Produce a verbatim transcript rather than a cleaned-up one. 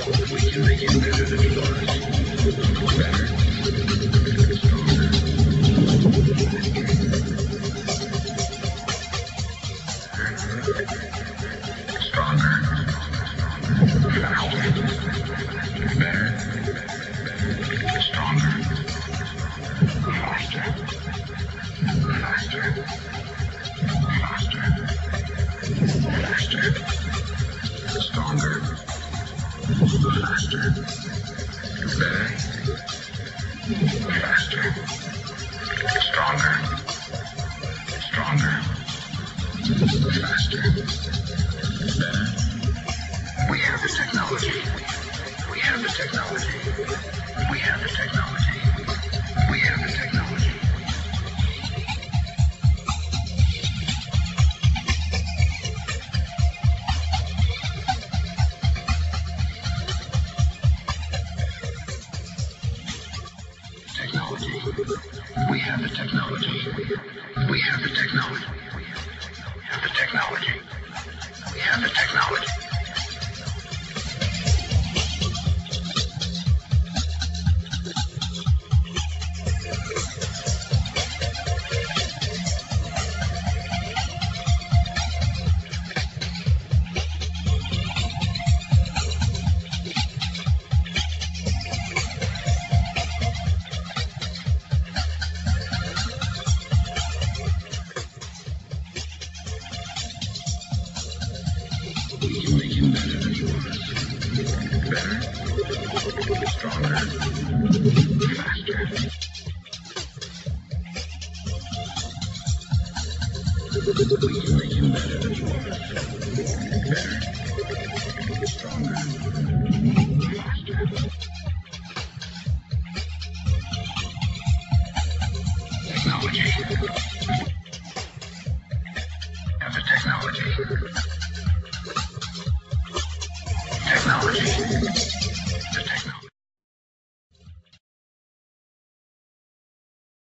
We can make it better than it was. Better. Stronger. Stronger. Faster. Better. Stronger. Faster. Faster. Faster. Faster. Stronger. Faster. Better. Faster. Stronger. Stronger. Faster. Better. We have the technology. We have the technology. We have the technology. We have the technology. Technology. We have the technology. We have the technology. We have the technology. We have the technology. We can make him better than he was. Better. Stronger. Faster. We can make him better than he was. Better. Stronger. Faster. Technology. Have the technology. Technology. The technology.